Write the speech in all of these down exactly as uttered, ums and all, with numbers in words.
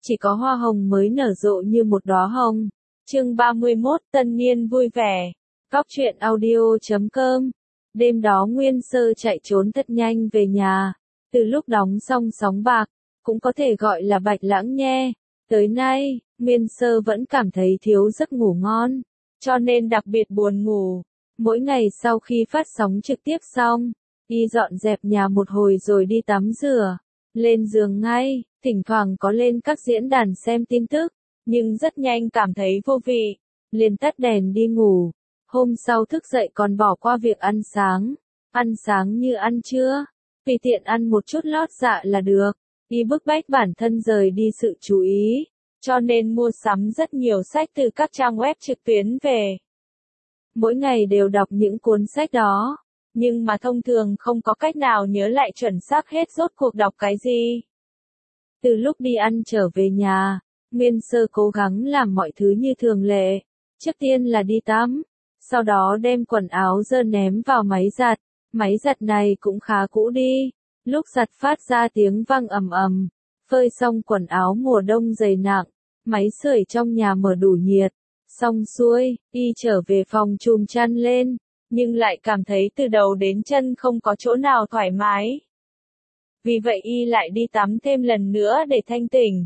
chỉ có hoa hồng mới nở rộ như một đóa hồng. Chương ba mươi mốt, tân niên vui vẻ. Góc truyện audio chấm com. Đêm đó Nguyên Sơ chạy trốn thật nhanh về nhà, từ lúc đóng xong sóng bạc, cũng có thể gọi là Bạch Lãng Nhe, tới nay, Nguyên Sơ vẫn cảm thấy thiếu giấc ngủ ngon, cho nên đặc biệt buồn ngủ. Mỗi ngày sau khi phát sóng trực tiếp xong, y dọn dẹp nhà một hồi rồi đi tắm rửa, lên giường ngay, thỉnh thoảng có lên các diễn đàn xem tin tức, nhưng rất nhanh cảm thấy vô vị, liền tắt đèn đi ngủ. Hôm sau thức dậy còn bỏ qua việc ăn sáng, ăn sáng như ăn trưa, vì tiện ăn một chút lót dạ là được. Y bức bách bản thân rời đi sự chú ý, cho nên mua sắm rất nhiều sách từ các trang web trực tuyến về. Mỗi ngày đều đọc những cuốn sách đó, nhưng mà thông thường không có cách nào nhớ lại chuẩn xác hết rốt cuộc đọc cái gì. Từ lúc đi ăn trở về nhà, Nguyên Sơ cố gắng làm mọi thứ như thường lệ. Trước tiên là đi tắm, sau đó đem quần áo dơ ném vào máy giặt. Máy giặt này cũng khá cũ đi, lúc giặt phát ra tiếng vang ầm ầm. Phơi xong quần áo mùa đông dày nặng, máy sưởi trong nhà mở đủ nhiệt. Xong xuôi, y trở về phòng chùm chăn lên, nhưng lại cảm thấy từ đầu đến chân không có chỗ nào thoải mái. Vì vậy y lại đi tắm thêm lần nữa để thanh tỉnh.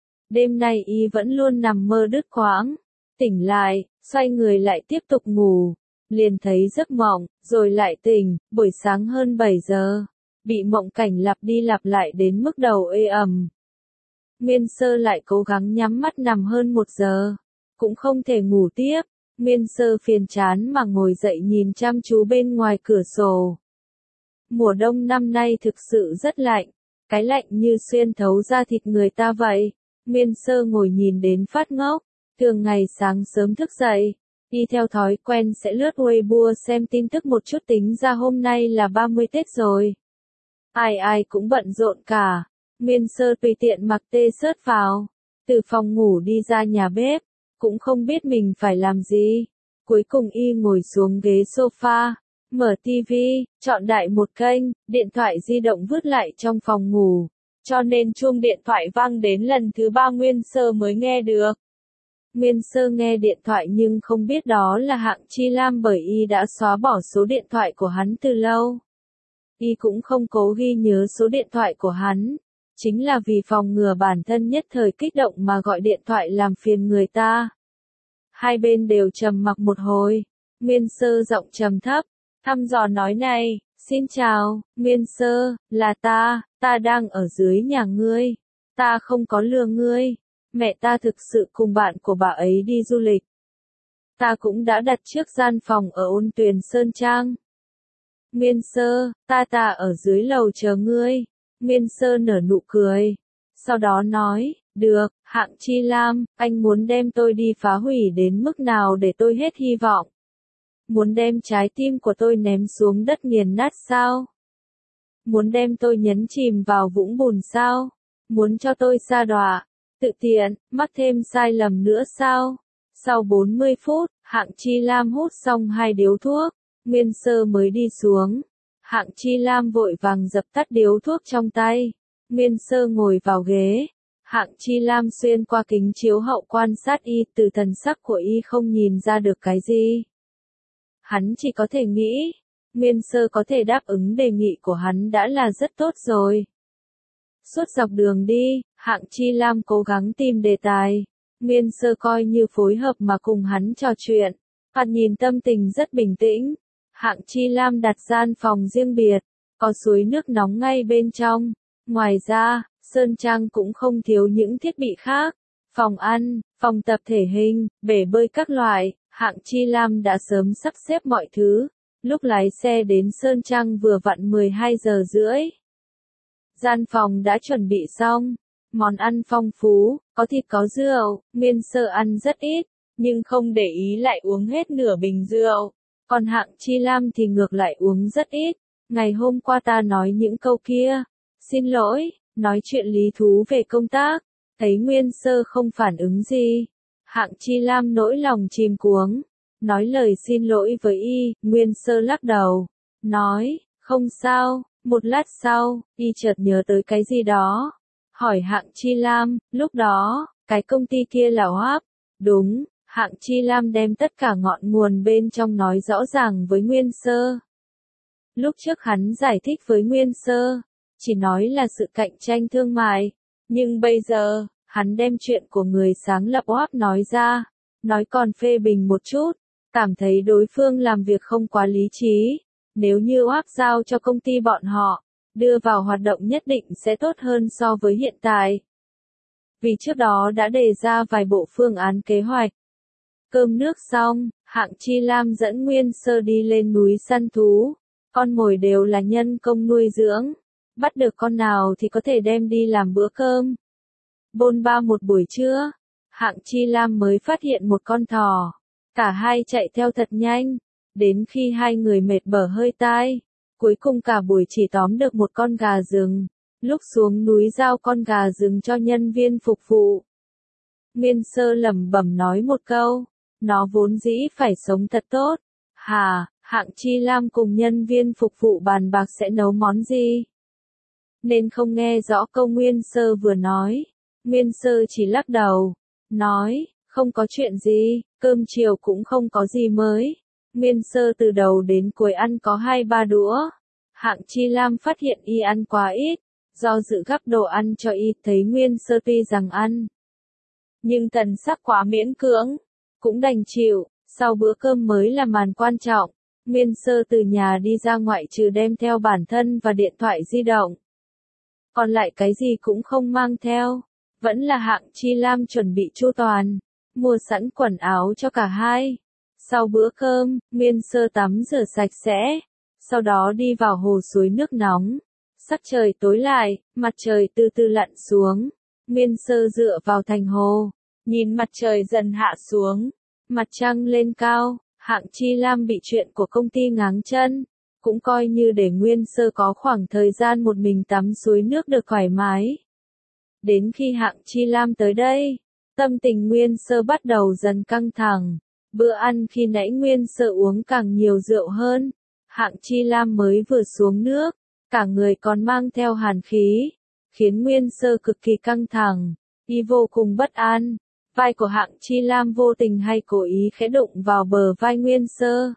Đêm nay y vẫn luôn nằm mơ đứt quãng, tỉnh lại, xoay người lại tiếp tục ngủ, liền thấy giấc mộng, rồi lại tỉnh, buổi sáng hơn bảy giờ, bị mộng cảnh lặp đi lặp lại đến mức đầu ê ẩm. Nguyên Sơ lại cố gắng nhắm mắt nằm hơn một giờ, cũng không thể ngủ tiếp. Nguyên Sơ phiền chán mà ngồi dậy nhìn chăm chú bên ngoài cửa sổ. Mùa đông năm nay thực sự rất lạnh, cái lạnh như xuyên thấu da thịt người ta vậy. Nguyên Sơ ngồi nhìn đến phát ngốc, thường ngày sáng sớm thức dậy, đi theo thói quen sẽ lướt Weibo xem tin tức một chút, tính ra hôm nay là ba mươi Tết rồi. Ai ai cũng bận rộn cả. Nguyên Sơ tùy tiện mặc t-shirt vào, từ phòng ngủ đi ra nhà bếp, cũng không biết mình phải làm gì. Cuối cùng y ngồi xuống ghế sofa, mở tivi, chọn đại một kênh, điện thoại di động vứt lại trong phòng ngủ, cho nên chuông điện thoại vang đến lần thứ ba Nguyên Sơ mới nghe được. Nguyên Sơ nghe điện thoại nhưng không biết đó là Hạng Chi Lam, bởi y đã xóa bỏ số điện thoại của hắn từ lâu. Y cũng không cố ghi nhớ số điện thoại của hắn, chính là vì phòng ngừa bản thân nhất thời kích động mà gọi điện thoại làm phiền người ta. Hai bên đều trầm mặc một hồi, Nguyên Sơ giọng trầm thấp, thăm dò nói này, xin chào, Nguyên Sơ, là ta, ta đang ở dưới nhà ngươi, ta không có lừa ngươi, mẹ ta thực sự cùng bạn của bà ấy đi du lịch. Ta cũng đã đặt trước gian phòng ở Ôn Tuyền Sơn Trang. Nguyên Sơ, ta ta ở dưới lầu chờ ngươi. Nguyên Sơ nở nụ cười, sau đó nói, được, Hạng Chi Lam, anh muốn đem tôi đi phá hủy đến mức nào để tôi hết hy vọng? Muốn đem trái tim của tôi ném xuống đất nghiền nát sao? Muốn đem tôi nhấn chìm vào vũng bùn sao? Muốn cho tôi sa đọa, tự tiện, mắc thêm sai lầm nữa sao? Sau bốn mươi phút, Hạng Chi Lam hút xong hai điếu thuốc, Nguyên Sơ mới đi xuống. Hạng Chi Lam vội vàng dập tắt điếu thuốc trong tay. Nguyên Sơ ngồi vào ghế. Hạng Chi Lam xuyên qua kính chiếu hậu quan sát y, từ thần sắc của y không nhìn ra được cái gì. Hắn chỉ có thể nghĩ, Nguyên Sơ có thể đáp ứng đề nghị của hắn đã là rất tốt rồi. Suốt dọc đường đi, Hạng Chi Lam cố gắng tìm đề tài. Nguyên Sơ coi như phối hợp mà cùng hắn trò chuyện. Hắn nhìn tâm tình rất bình tĩnh. Hạng Chi Lam đặt gian phòng riêng biệt, có suối nước nóng ngay bên trong. Ngoài ra, Sơn Trang cũng không thiếu những thiết bị khác. Phòng ăn, phòng tập thể hình, bể bơi các loại, Hạng Chi Lam đã sớm sắp xếp mọi thứ. Lúc lái xe đến Sơn Trang vừa vặn mười hai giờ rưỡi. Gian phòng đã chuẩn bị xong, món ăn phong phú, có thịt có rượu. Nguyên Sơ ăn rất ít, nhưng không để ý lại uống hết nửa bình rượu. Còn Hạng Chi Lam thì ngược lại uống rất ít. Ngày hôm qua ta nói những câu kia, xin lỗi, nói chuyện lý thú về công tác, thấy Nguyên Sơ không phản ứng gì. Hạng Chi Lam nỗi lòng chìm cuống, nói lời xin lỗi với y. Nguyên Sơ lắc đầu, nói, không sao. Một lát sau, y chợt nhớ tới cái gì đó, hỏi Hạng Chi Lam, lúc đó, cái công ty kia là Hoáp. Đúng, Hạng Chi Lam đem tất cả ngọn nguồn bên trong nói rõ ràng với Nguyên Sơ. Lúc trước hắn giải thích với Nguyên Sơ, chỉ nói là sự cạnh tranh thương mại, nhưng bây giờ, hắn đem chuyện của người sáng lập Hoáp nói ra, nói còn phê bình một chút, cảm thấy đối phương làm việc không quá lý trí, nếu như Hoáp giao cho công ty bọn họ, đưa vào hoạt động nhất định sẽ tốt hơn so với hiện tại. Vì trước đó đã đề ra vài bộ phương án kế hoạch. Cơm nước xong, Hạng Chi Lam dẫn Nguyên Sơ đi lên núi săn thú, con mồi đều là nhân công nuôi dưỡng, bắt được con nào thì có thể đem đi làm bữa cơm. Bôn ba một buổi trưa, Hạng Chi Lam mới phát hiện một con thỏ, cả hai chạy theo thật nhanh, đến khi hai người mệt bở hơi tai, cuối cùng cả buổi chỉ tóm được một con gà rừng, lúc xuống núi giao con gà rừng cho nhân viên phục vụ. Nguyên Sơ lẩm bẩm nói một câu, nó vốn dĩ phải sống thật tốt. Hà, Hạng Chi Lam cùng nhân viên phục vụ bàn bạc sẽ nấu món gì, nên không nghe rõ câu Nguyên Sơ vừa nói. Nguyên Sơ chỉ lắc đầu, nói, không có chuyện gì, cơm chiều cũng không có gì mới. Nguyên Sơ từ đầu đến cuối ăn có hai ba đũa. Hạng Chi Lam phát hiện y ăn quá ít, do dự gắp đồ ăn cho y, thấy Nguyên Sơ tuy rằng ăn, nhưng thần sắc quá miễn cưỡng, cũng đành chịu. Sau bữa cơm mới là màn quan trọng, Nguyên Sơ từ nhà đi ra ngoại trừ đem theo bản thân và điện thoại di động. Còn lại cái gì cũng không mang theo, vẫn là Hạng Chi Lam chuẩn bị chu toàn, mua sẵn quần áo cho cả hai. Sau bữa cơm, Nguyên Sơ tắm rửa sạch sẽ, sau đó đi vào hồ suối nước nóng. Sắc trời tối lại, mặt trời từ từ lặn xuống. Nguyên Sơ dựa vào thành hồ, nhìn mặt trời dần hạ xuống, mặt trăng lên cao. Hạng Chi Lam bị chuyện của công ty ngáng chân, cũng coi như để Nguyên Sơ có khoảng thời gian một mình tắm suối nước được thoải mái. Đến khi Hạng Chi Lam tới đây, tâm tình Nguyên Sơ bắt đầu dần căng thẳng. Bữa ăn khi nãy Nguyên Sơ uống càng nhiều rượu hơn. Hạng Chi Lam mới vừa xuống nước, cả người còn mang theo hàn khí, khiến Nguyên Sơ cực kỳ căng thẳng, y vô cùng bất an. Vai của Hạng Chi Lam vô tình hay cố ý khẽ đụng vào bờ vai Nguyên Sơ.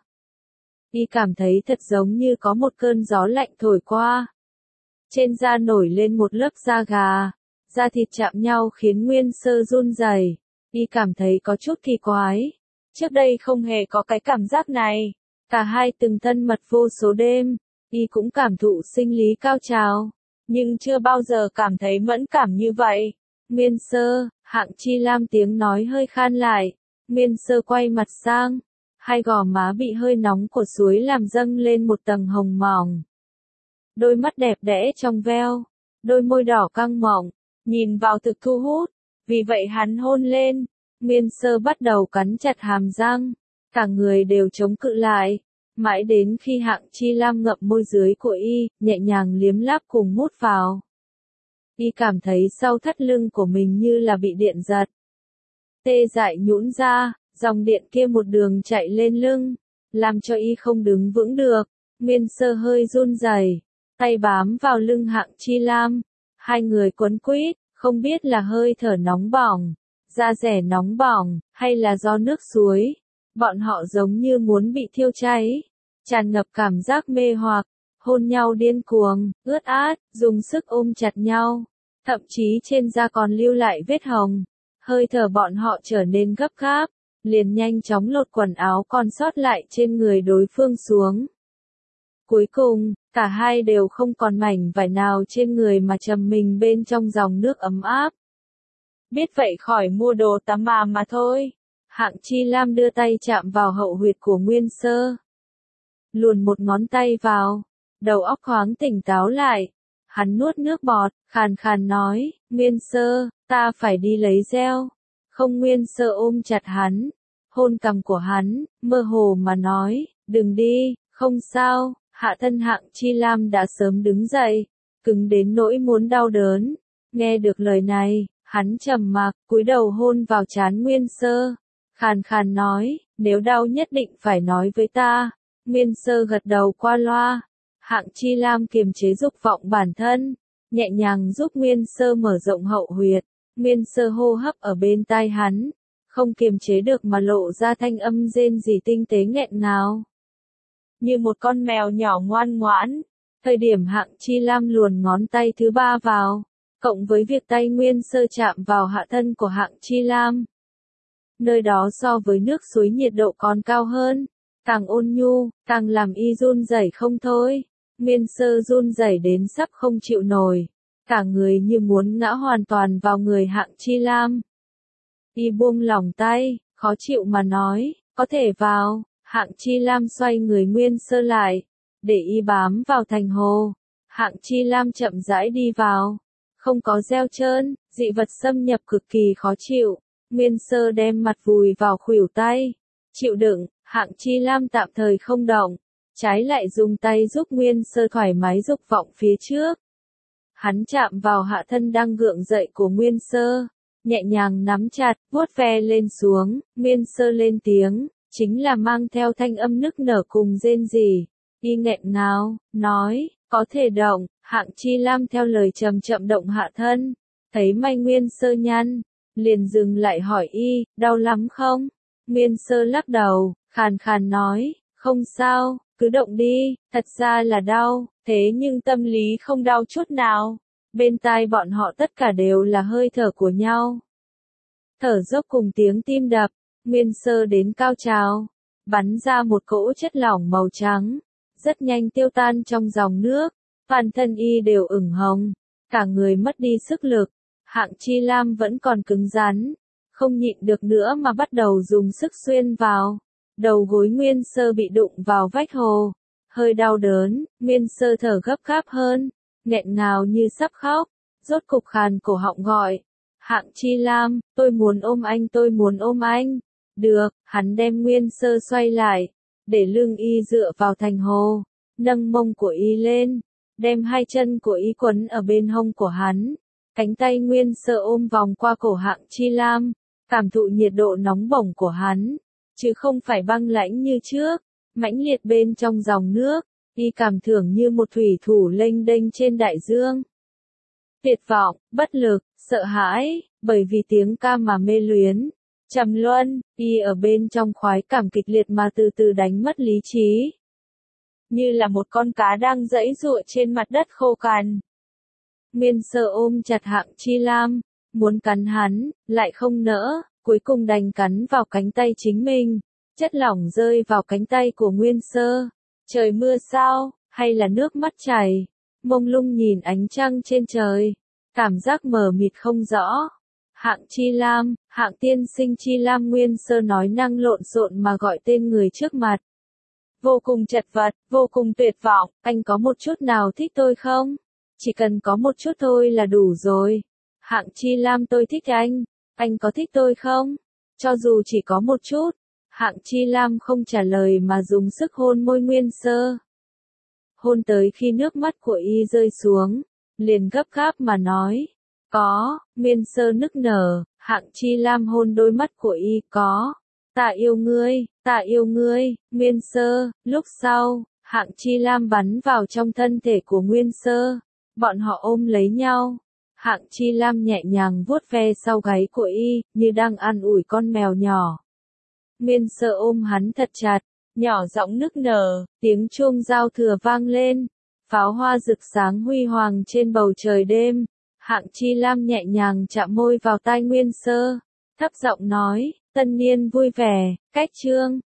Y cảm thấy thật giống như có một cơn gió lạnh thổi qua. Trên da nổi lên một lớp da gà, da thịt chạm nhau khiến Nguyên Sơ run rẩy. Y cảm thấy có chút kỳ quái. Trước đây không hề có cái cảm giác này. Cả hai từng thân mật vô số đêm, y cũng cảm thụ sinh lý cao trào, nhưng chưa bao giờ cảm thấy mẫn cảm như vậy. Nguyên Sơ, Hạng Chi Lam tiếng nói hơi khan lại. Nguyên Sơ quay mặt sang, hai gò má bị hơi nóng của suối làm dâng lên một tầng hồng mỏng. Đôi mắt đẹp đẽ trong veo, đôi môi đỏ căng mọng, nhìn vào thực thu hút, vì vậy hắn hôn lên. Nguyên Sơ bắt đầu cắn chặt hàm răng, cả người đều chống cự lại, mãi đến khi Hạng Chi Lam ngậm môi dưới của y, nhẹ nhàng liếm láp cùng mút vào. Y cảm thấy sau thắt lưng của mình như là bị điện giật. Tê dại nhũn ra, dòng điện kia một đường chạy lên lưng, làm cho y không đứng vững được. Nguyên Sơ hơi run rẩy, tay bám vào lưng Hạng Chi Lam. Hai người quấn quýt, không biết là hơi thở nóng bỏng, da rẻ nóng bỏng, hay là do nước suối. Bọn họ giống như muốn bị thiêu cháy, tràn ngập cảm giác mê hoặc, hôn nhau điên cuồng, ướt át, dùng sức ôm chặt nhau. Thậm chí trên da còn lưu lại vết hồng. Hơi thở bọn họ trở nên gấp gáp, liền nhanh chóng lột quần áo còn sót lại trên người đối phương xuống. Cuối cùng, cả hai đều không còn mảnh vải nào trên người mà trầm mình bên trong dòng nước ấm áp. Biết vậy khỏi mua đồ tắm mà mà thôi. Hạng Chi Lam đưa tay chạm vào hậu huyệt của Nguyên Sơ. Luồn một ngón tay vào, đầu óc thoáng tỉnh táo lại. Hắn nuốt nước bọt, khàn khàn nói, Nguyên Sơ, ta phải đi lấy gel. Không. Nguyên Sơ ôm chặt hắn, hôn cằm của hắn, mơ hồ mà nói, đừng đi, không sao. Hạ thân Hạng Chi Lam đã sớm đứng dậy, cứng đến nỗi muốn đau đớn. Nghe được lời này, hắn trầm mặc, cúi đầu hôn vào trán Nguyên Sơ, khàn khàn nói, nếu đau nhất định phải nói với ta. Nguyên Sơ gật đầu qua loa. Hạng Chi Lam kiềm chế dục vọng bản thân, nhẹ nhàng giúp Nguyên Sơ mở rộng hậu huyệt. Nguyên Sơ hô hấp ở bên tai hắn, không kiềm chế được mà lộ ra thanh âm rên rỉ tinh tế nghẹn ngào. Như một con mèo nhỏ ngoan ngoãn, thời điểm Hạng Chi Lam luồn ngón tay thứ ba vào, cộng với việc tay Nguyên Sơ chạm vào hạ thân của Hạng Chi Lam. Nơi đó so với nước suối nhiệt độ còn cao hơn, càng ôn nhu, càng làm y run rẩy không thôi. Nguyên Sơ run rẩy đến sắp không chịu nổi, cả người như muốn ngã hoàn toàn vào người Hạng Chi Lam. Y buông lỏng tay, khó chịu mà nói, có thể vào. Hạng Chi Lam xoay người Nguyên Sơ lại, để y bám vào thành hồ. Hạng Chi Lam chậm rãi đi vào, không có reo trơn, dị vật xâm nhập cực kỳ khó chịu. Nguyên Sơ đem mặt vùi vào khuỷu tay, chịu đựng. Hạng Chi Lam tạm thời không động, trái lại dùng tay giúp Nguyên Sơ thoải mái dục vọng phía trước. Hắn chạm vào hạ thân đang gượng dậy của Nguyên Sơ, nhẹ nhàng nắm chặt, vuốt ve lên xuống. Nguyên Sơ lên tiếng, chính là mang theo thanh âm nức nở cùng rên rỉ. Y nghẹn ngào, nói, có thể động. Hạng Chi Lam theo lời chậm chậm động hạ thân, thấy may Nguyên Sơ nhăn, liền dừng lại hỏi y, đau lắm không? Nguyên Sơ lắc đầu, khàn khàn nói, không sao, cứ động đi. Thật ra là đau, thế nhưng tâm lý không đau chút nào. Bên tai bọn họ tất cả đều là hơi thở của nhau. Thở dốc cùng tiếng tim đập. Nguyên Sơ đến cao trào, bắn ra một cỗ chất lỏng màu trắng, rất nhanh tiêu tan trong dòng nước. Toàn thân y đều ửng hồng, cả người mất đi sức lực. Hạng Chi Lam vẫn còn cứng rắn, không nhịn được nữa mà bắt đầu dùng sức xuyên vào. Đầu gối Nguyên Sơ bị đụng vào vách hồ, hơi đau đớn. Nguyên Sơ thở gấp gáp hơn, nghẹn ngào như sắp khóc, rốt cục khàn cổ họng gọi, Hạng Chi Lam, tôi muốn ôm anh, tôi muốn ôm anh. Được, hắn đem Nguyên Sơ xoay lại, để lưng y dựa vào thành hồ, nâng mông của y lên, đem hai chân của y quấn ở bên hông của hắn. Cánh tay Nguyên Sơ ôm vòng qua cổ Hạng Chi Lam, cảm thụ nhiệt độ nóng bỏng của hắn, chứ không phải băng lãnh như trước, mãnh liệt bên trong dòng nước, y cảm tưởng như một thủy thủ lênh đênh trên đại dương. Tuyệt vọng, bất lực, sợ hãi, bởi vì tiếng ca mà mê luyến, trầm luân, y ở bên trong khoái cảm kịch liệt mà từ từ đánh mất lý trí. Như là một con cá đang giãy giụa trên mặt đất khô cằn. Nguyên Sơ ôm chặt Hạng Chi Lam, muốn cắn hắn, lại không nỡ, cuối cùng đành cắn vào cánh tay chính mình. Chất lỏng rơi vào cánh tay của Nguyên Sơ. Trời mưa sao, hay là nước mắt chảy? Mông lung nhìn ánh trăng trên trời, cảm giác mờ mịt không rõ. Hạng Chi Lam, Hạng tiên sinh Chi Lam. Nguyên Sơ nói năng lộn xộn mà gọi tên người trước mặt. Vô cùng chật vật, vô cùng tuyệt vọng, anh có một chút nào thích tôi không? Chỉ cần có một chút thôi là đủ rồi. Hạng Chi Lam, tôi thích anh, anh có thích tôi không? Cho dù chỉ có một chút. Hạng Chi Lam không trả lời mà dùng sức hôn môi Nguyên Sơ. Hôn tới khi nước mắt của y rơi xuống, liền gấp gáp mà nói, có. Nguyên Sơ nức nở. Hạng Chi Lam hôn đôi mắt của y, có. Ta yêu ngươi, ta yêu ngươi. Nguyên Sơ. Lúc sau, Hạng Chi Lam bắn vào trong thân thể của Nguyên Sơ, bọn họ ôm lấy nhau. Hạng Chi Lam nhẹ nhàng vuốt ve sau gáy của y, như đang an ủi con mèo nhỏ. Nguyên Sơ ôm hắn thật chặt, nhỏ giọng nức nở, tiếng chuông giao thừa vang lên, pháo hoa rực sáng huy hoàng trên bầu trời đêm. Hạng Chi Lam nhẹ nhàng chạm môi vào tai Nguyên Sơ, thấp giọng nói, tân niên vui vẻ. Cách chương